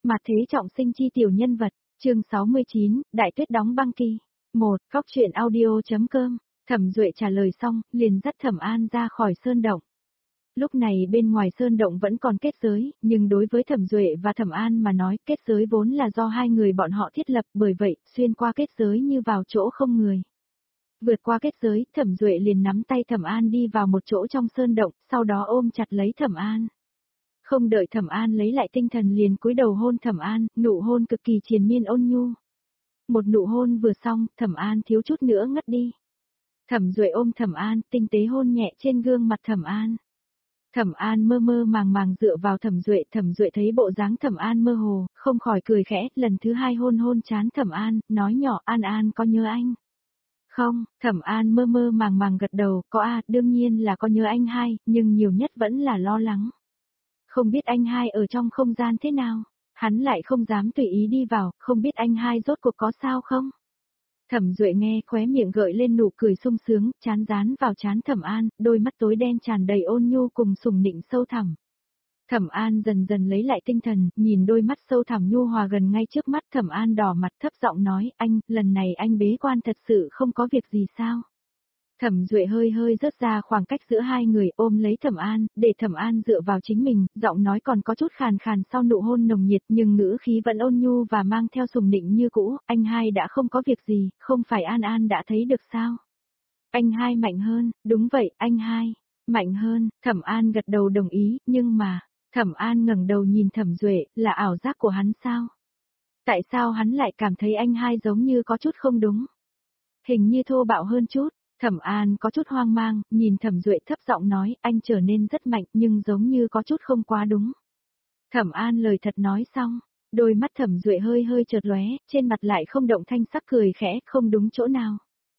Mà thế trọng sinh chi tiểu nhân vật, chương 69, Đại Tuyết đóng băng kỳ. 1. Góc truyện audio.com. Thẩm Duệ trả lời xong, liền dắt Thẩm An ra khỏi sơn động. Lúc này bên ngoài sơn động vẫn còn kết giới, nhưng đối với Thẩm Duệ và Thẩm An mà nói, kết giới vốn là do hai người bọn họ thiết lập, bởi vậy, xuyên qua kết giới như vào chỗ không người. Vượt qua kết giới, Thẩm Duệ liền nắm tay Thẩm An đi vào một chỗ trong sơn động, sau đó ôm chặt lấy Thẩm An. Không đợi Thẩm An lấy lại tinh thần liền cúi đầu hôn Thẩm An, nụ hôn cực kỳ triền miên ôn nhu. Một nụ hôn vừa xong, Thẩm An thiếu chút nữa ngất đi. Thẩm Duệ ôm Thẩm An, tinh tế hôn nhẹ trên gương mặt Thẩm An. Thẩm An mơ mơ màng màng dựa vào Thẩm Duệ thấy bộ dáng Thẩm An mơ hồ, không khỏi cười khẽ, lần thứ hai hôn trán Thẩm An, nói nhỏ An An có nhớ anh? Không, Thẩm An mơ mơ màng màng gật đầu, có đương nhiên là có nhớ anh hai, nhưng nhiều nhất vẫn là lo lắng. Không biết anh hai ở trong không gian thế nào, hắn lại không dám tùy ý đi vào, không biết anh hai rốt cuộc có sao không? Thẩm Duệ nghe khóe miệng gợi lên nụ cười sung sướng, chán dán vào chán Thẩm An, đôi mắt tối đen tràn đầy ôn nhu cùng sùng nịnh sâu thẳm. Thẩm An dần dần lấy lại tinh thần, nhìn đôi mắt sâu thẳm nhu hòa gần ngay trước mắt Thẩm An đỏ mặt thấp giọng nói, anh, lần này anh bế quan thật sự không có việc gì sao? Thẩm Duệ hơi rớt ra khoảng cách giữa hai người ôm lấy Thẩm An, để Thẩm An dựa vào chính mình, giọng nói còn có chút khàn khàn sau nụ hôn nồng nhiệt nhưng ngữ khí vẫn ôn nhu và mang theo sùng nịnh như cũ, anh hai đã không có việc gì, không phải An An đã thấy được sao? Anh hai mạnh hơn, đúng vậy, anh hai, mạnh hơn, Thẩm An gật đầu đồng ý, nhưng mà, Thẩm An ngẩng đầu nhìn Thẩm Duệ, là ảo giác của hắn sao? Tại sao hắn lại cảm thấy anh hai giống như có chút không đúng? Hình như thô bạo hơn chút. Thẩm An có chút hoang mang, nhìn Thẩm Duệ thấp giọng nói, anh trở nên rất mạnh nhưng giống như có chút không quá đúng. Thẩm An lời thật nói xong, đôi mắt Thẩm Duệ hơi chợt lóe, trên mặt lại không động thanh sắc cười khẽ, không đúng chỗ nào.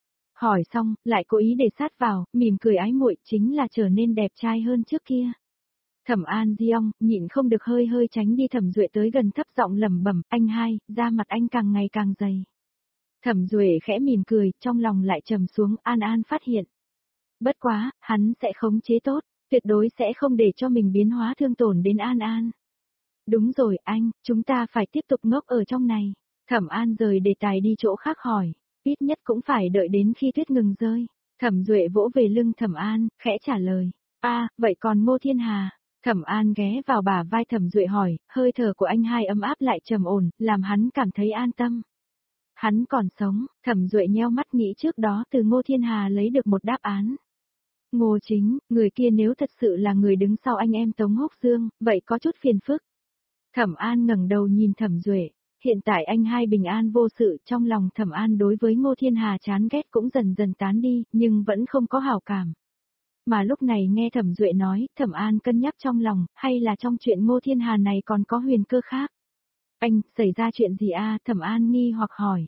Hỏi xong, lại cố ý để sát vào, mỉm cười ái muội, chính là trở nên đẹp trai hơn trước kia. Thẩm An giong, nhịn không được hơi tránh đi. Thẩm Duệ tới gần thấp giọng lẩm bẩm, anh hai, da mặt anh càng ngày càng dày. Thẩm Duệ khẽ mỉm cười, trong lòng lại trầm xuống, An An phát hiện. Bất quá, hắn sẽ khống chế tốt, tuyệt đối sẽ không để cho mình biến hóa thương tổn đến An An. Đúng rồi anh, chúng ta phải tiếp tục ngốc ở trong này. Thẩm An rời đề tài đi chỗ khác hỏi, ít nhất cũng phải đợi đến khi tuyết ngừng rơi. Thẩm Duệ vỗ về lưng Thẩm An, khẽ trả lời, vậy còn Ngô Thiên Hà? Thẩm An ghé vào bả vai Thẩm Duệ hỏi, hơi thở của anh hai ấm áp lại trầm ổn, làm hắn cảm thấy an tâm. Hắn còn sống, Thẩm Duệ nheo mắt nghĩ trước đó từ Ngô Thiên Hà lấy được một đáp án. Ngô Chính, người kia nếu thật sự là người đứng sau anh em Tống Húc Dương, vậy có chút phiền phức. Thẩm An ngẩng đầu nhìn Thẩm Duệ, hiện tại anh hai bình an vô sự, trong lòng Thẩm An đối với Ngô Thiên Hà chán ghét cũng dần dần tán đi, nhưng vẫn không có hảo cảm. Mà lúc này nghe Thẩm Duệ nói, Thẩm An cân nhắc trong lòng, hay là trong chuyện Ngô Thiên Hà này còn có huyền cơ khác. Anh, xảy ra chuyện gì Thẩm An nghi hoặc hỏi.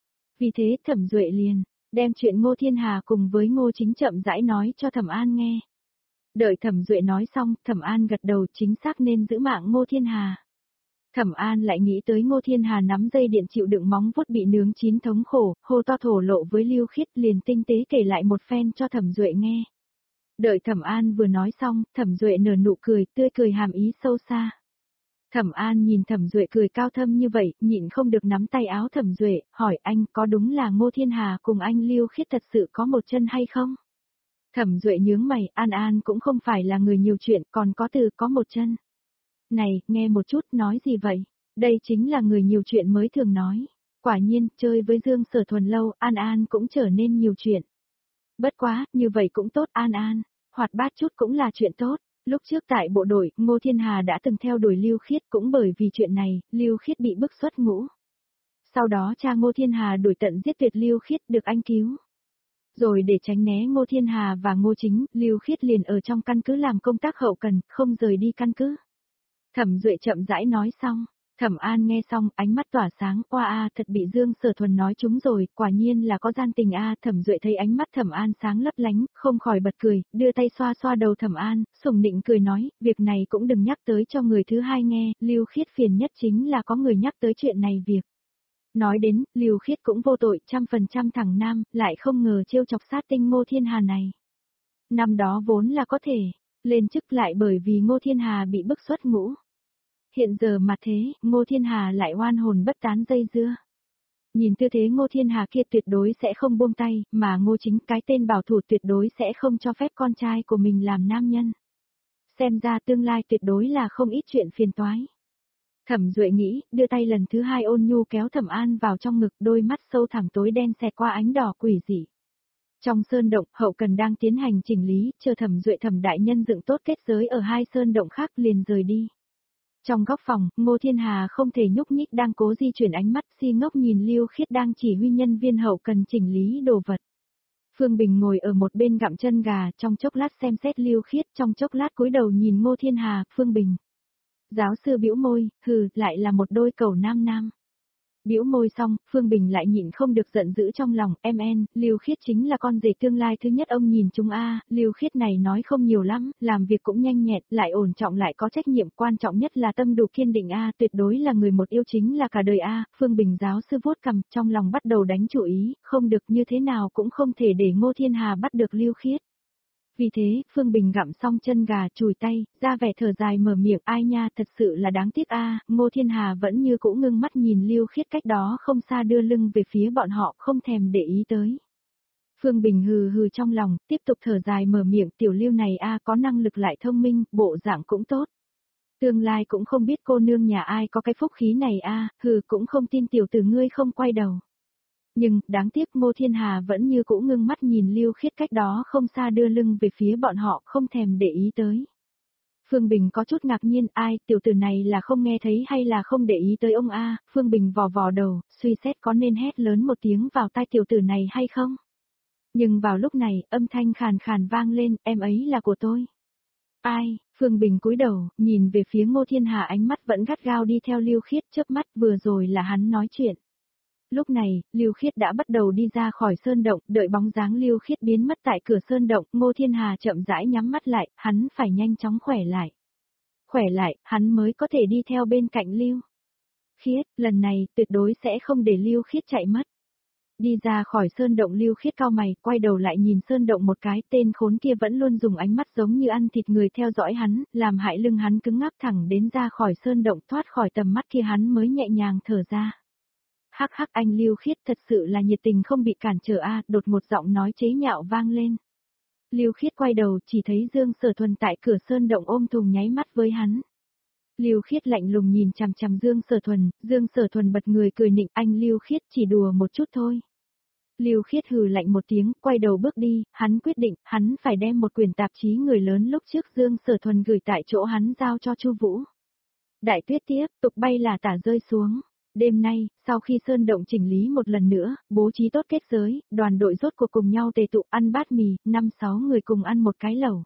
Vì thế Thẩm Duệ liền đem chuyện Ngô Thiên Hà cùng với Ngô Chính chậm rãi nói cho Thẩm An nghe. Đợi Thẩm Duệ nói xong, Thẩm An gật đầu, chính xác nên giữ mạng Ngô Thiên Hà. Thẩm An lại nghĩ tới Ngô Thiên Hà nắm dây điện chịu đựng móng vuốt bị nướng chín thống khổ, hô to thổ lộ với Lưu Khiết, liền tinh tế kể lại một phen cho Thẩm Duệ nghe. Đợi Thẩm An vừa nói xong, Thẩm Duệ nở nụ cười, tươi cười hàm ý sâu xa. Thẩm An nhìn Thẩm Duệ cười cao thâm như vậy, nhịn không được nắm tay áo Thẩm Duệ, hỏi anh có đúng là Ngô Thiên Hà cùng anh Lưu Khiết thật sự có một chân hay không? Thẩm Duệ nhướng mày, An An cũng không phải là người nhiều chuyện, còn có từ có một chân. Này, nghe một chút, nói gì vậy? Đây chính là người nhiều chuyện mới thường nói. Quả nhiên, chơi với Dương Sở Thuần lâu, An An cũng trở nên nhiều chuyện. Bất quá, như vậy cũng tốt An An, hoạt bát chút cũng là chuyện tốt. Lúc trước tại bộ đội, Ngô Thiên Hà đã từng theo đuổi Lưu Khiết, cũng bởi vì chuyện này, Lưu Khiết bị bức xuất ngũ. Sau đó cha Ngô Thiên Hà đuổi tận giết tuyệt Lưu Khiết, được anh cứu. Rồi để tránh né Ngô Thiên Hà và Ngô Chính, Lưu Khiết liền ở trong căn cứ làm công tác hậu cần, không rời đi căn cứ. Thẩm Duệ chậm rãi nói xong, Thẩm An nghe xong, ánh mắt tỏa sáng, thật bị Dương Sở Thuần nói trúng rồi, quả nhiên là có gian tình Thẩm Duệ thấy ánh mắt Thẩm An sáng lấp lánh, không khỏi bật cười, đưa tay xoa xoa đầu Thẩm An, sủng nịnh cười nói, việc này cũng đừng nhắc tới cho người thứ hai nghe, Lưu Khiết phiền nhất chính là có người nhắc tới chuyện này việc. Nói đến, Lưu Khiết cũng vô tội, 100% thằng nam, lại không ngờ trêu chọc sát tinh Ngô Thiên Hà này. Năm đó vốn là có thể lên chức lại bởi vì Ngô Thiên Hà bị bức xuất ngũ. Hiện giờ mà thế, Ngô Thiên Hà lại oan hồn bất tán dây dưa. Nhìn tư thế Ngô Thiên Hà kia tuyệt đối sẽ không buông tay, mà Ngô Chính cái tên bảo thủ tuyệt đối sẽ không cho phép con trai của mình làm nam nhân. Xem ra tương lai tuyệt đối là không ít chuyện phiền toái. Thẩm Duệ nghĩ, đưa tay lần thứ hai ôn nhu kéo Thẩm An vào trong ngực, đôi mắt sâu thẳm tối đen xẹt qua ánh đỏ quỷ dị. Trong sơn động, hậu cần đang tiến hành chỉnh lý, chờ Thẩm Duệ Thẩm đại nhân dựng tốt kết giới ở hai sơn động khác liền rời đi. Trong góc phòng, Ngô Thiên Hà không thể nhúc nhích đang cố di chuyển ánh mắt si ngốc nhìn Lưu Khiết đang chỉ huy nhân viên hậu cần chỉnh lý đồ vật. Phương Bình ngồi ở một bên gặm chân gà, trong chốc lát xem xét Lưu Khiết, trong chốc lát cúi đầu nhìn Ngô Thiên Hà, Phương Bình. Giáo sư bĩu môi, hừ, lại là một đôi cẩu nam nam. Bĩu môi xong, Phương Bình lại nhịn không được giận dữ trong lòng, Lưu Khiết chính là con rể tương lai thứ nhất ông nhìn chúng Lưu Khiết này nói không nhiều lắm, làm việc cũng nhanh nhẹn, lại ổn trọng lại có trách nhiệm, quan trọng nhất là tâm đủ kiên định tuyệt đối là người một yêu chính là cả đời Phương Bình giáo sư vuốt cằm, trong lòng bắt đầu đánh chủ ý, không được như thế nào cũng không thể để Ngô Thiên Hà bắt được Lưu Khiết. Vì thế, Phương Bình gặm xong chân gà chùi tay, ra vẻ thở dài mở miệng, ai nha, thật sự là đáng tiếc Ngô Thiên Hà vẫn như cũ ngưng mắt nhìn Lưu Khiết cách đó không xa đưa lưng về phía bọn họ, không thèm để ý tới. Phương Bình hừ hừ trong lòng, tiếp tục thở dài mở miệng, tiểu Lưu này có năng lực lại thông minh, bộ dạng cũng tốt. Tương lai cũng không biết cô nương nhà ai có cái phúc khí này cũng không tin tiểu tử ngươi không quay đầu. Nhưng, đáng tiếc Ngô Thiên Hà vẫn như cũ ngưng mắt nhìn Lưu Khiết cách đó không xa đưa lưng về phía bọn họ, không thèm để ý tới. Phương Bình có chút ngạc nhiên, tiểu tử này là không nghe thấy hay là không để ý tới ông Phương Bình vò vò đầu, suy xét có nên hét lớn một tiếng vào tai tiểu tử này hay không. Nhưng vào lúc này, âm thanh khàn khàn vang lên, em ấy là của tôi. Phương Bình cúi đầu, nhìn về phía Ngô Thiên Hà, ánh mắt vẫn gắt gao đi theo Lưu Khiết, chớp mắt vừa rồi là hắn nói chuyện. Lúc này, Lưu Khiết đã bắt đầu đi ra khỏi sơn động, đợi bóng dáng Lưu Khiết biến mất tại cửa sơn động, Ngô Thiên Hà chậm rãi nhắm mắt lại, hắn phải nhanh chóng khỏe lại. Khỏe lại, hắn mới có thể đi theo bên cạnh Lưu Khiết, lần này tuyệt đối sẽ không để Lưu Khiết chạy mất. Đi ra khỏi sơn động, Lưu Khiết cau mày, quay đầu lại nhìn sơn động một cái, tên khốn kia vẫn luôn dùng ánh mắt giống như ăn thịt người theo dõi hắn, làm hại lưng hắn cứng ngắc, thẳng đến ra khỏi sơn động, thoát khỏi tầm mắt kia hắn mới nhẹ nhàng thở ra. Hắc hắc, anh Lưu Khiết thật sự là nhiệt tình không bị cản trở đột một giọng nói chế nhạo vang lên. Lưu Khiết quay đầu, chỉ thấy Dương Sở Thuần tại cửa sơn động ôm thùng nháy mắt với hắn. Lưu Khiết lạnh lùng nhìn chằm chằm Dương Sở Thuần bật người cười nịnh, anh Lưu Khiết chỉ đùa một chút thôi. Lưu Khiết hừ lạnh một tiếng, quay đầu bước đi, hắn quyết định, hắn phải đem một quyển tạp chí người lớn lúc trước Dương Sở Thuần gửi tại chỗ hắn giao cho Chu Vũ. Đại tuyết tiếp tục bay là tả rơi xuống. Đêm nay, sau khi sơn động chỉnh lý một lần nữa, bố trí tốt kết giới, đoàn đội rốt cuộc cùng nhau tề tụ ăn bát mì, 5-6 người cùng ăn một cái lẩu.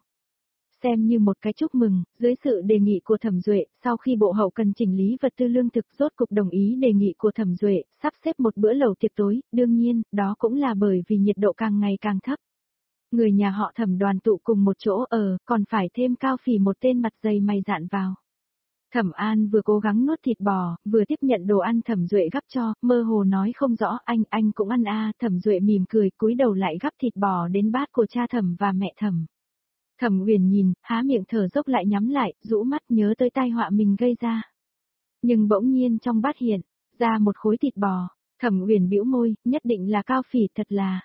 Xem như một cái chúc mừng, dưới sự đề nghị của Thẩm Duệ, sau khi bộ hậu cần chỉnh lý vật tư lương thực rốt cục đồng ý đề nghị của Thẩm Duệ, sắp xếp một bữa lẩu tiệc tối, đương nhiên, đó cũng là bởi vì nhiệt độ càng ngày càng thấp. Người nhà họ Thẩm đoàn tụ cùng một chỗ còn phải thêm Cao Phỉ một tên mặt dày mày dạn vào. Thẩm An vừa cố gắng nuốt thịt bò, vừa tiếp nhận đồ ăn Thẩm Duệ gắp cho, mơ hồ nói không rõ, anh cũng ăn Thẩm Duệ mỉm cười, cúi đầu lại gắp thịt bò đến bát của cha Thẩm và mẹ Thẩm. Thẩm Uyển nhìn, há miệng thở dốc lại nhắm lại, rũ mắt nhớ tới tai họa mình gây ra. Nhưng bỗng nhiên trong bát hiện ra một khối thịt bò, Thẩm Uyển bĩu môi, nhất định là Cao Phỉ, thật là.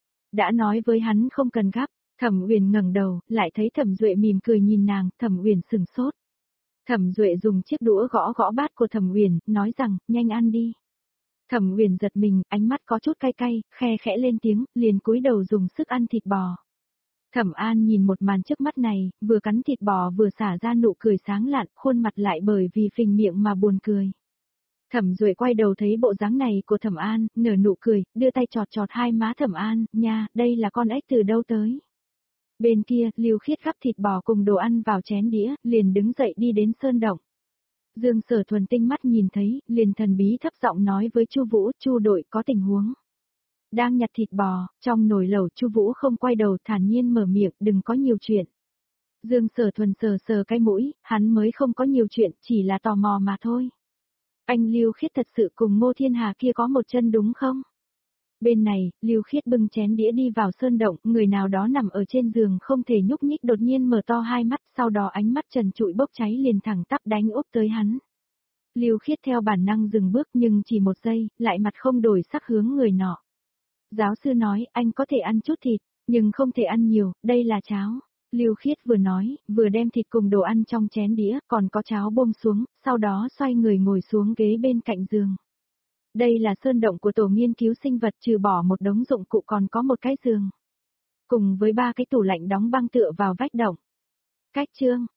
Đã nói với hắn không cần gắp, Thẩm Uyển ngẩng đầu, lại thấy Thẩm Duệ mỉm cười nhìn nàng, Thẩm Uyển sừng sốt. Thẩm Duệ dùng chiếc đũa gõ gõ bát của Thẩm Uyển, nói rằng, nhanh ăn đi. Thẩm Uyển giật mình, ánh mắt có chút cay cay, khe khẽ lên tiếng, liền cúi đầu dùng sức ăn thịt bò. Thẩm An nhìn một màn trước mắt này, vừa cắn thịt bò vừa xả ra nụ cười sáng lạn, khuôn mặt lại bởi vì phình miệng mà buồn cười. Thẩm Duệ quay đầu thấy bộ dáng này của Thẩm An, nở nụ cười, đưa tay chọt chọt hai má Thẩm An, nha, đây là con ếch từ đâu tới. Bên kia, Lưu Khiết gắp thịt bò cùng đồ ăn vào chén đĩa, liền đứng dậy đi đến sơn động. Dương Sở Thuần tinh mắt nhìn thấy, liền thần bí thấp giọng nói với Chu Vũ, Chu đội có tình huống. Đang nhặt thịt bò, trong nồi lẩu, Chu Vũ không quay đầu, thản nhiên mở miệng, đừng có nhiều chuyện. Dương Sở Thuần sờ sờ cái mũi, hắn mới không có nhiều chuyện, chỉ là tò mò mà thôi. Anh Lưu Khiết thật sự cùng Ngô Thiên Hà kia có một chân đúng không? Bên này, Lưu Khiết bưng chén đĩa đi vào sơn động, người nào đó nằm ở trên giường không thể nhúc nhích đột nhiên mở to hai mắt, sau đó ánh mắt trần trụi bốc cháy liền thẳng tắp đánh úp tới hắn. Lưu Khiết theo bản năng dừng bước nhưng chỉ một giây, lại mặt không đổi sắc hướng người nọ. Giáo sư nói, anh có thể ăn chút thịt, nhưng không thể ăn nhiều, đây là cháo. Lưu Khiết vừa nói, vừa đem thịt cùng đồ ăn trong chén đĩa, còn có cháo buông xuống, sau đó xoay người ngồi xuống ghế bên cạnh giường. Đây là sơn động của tổ nghiên cứu sinh vật, trừ bỏ một đống dụng cụ còn có một cái giường. Cùng với 3 cái tủ lạnh đóng băng tựa vào vách động. Cách chương,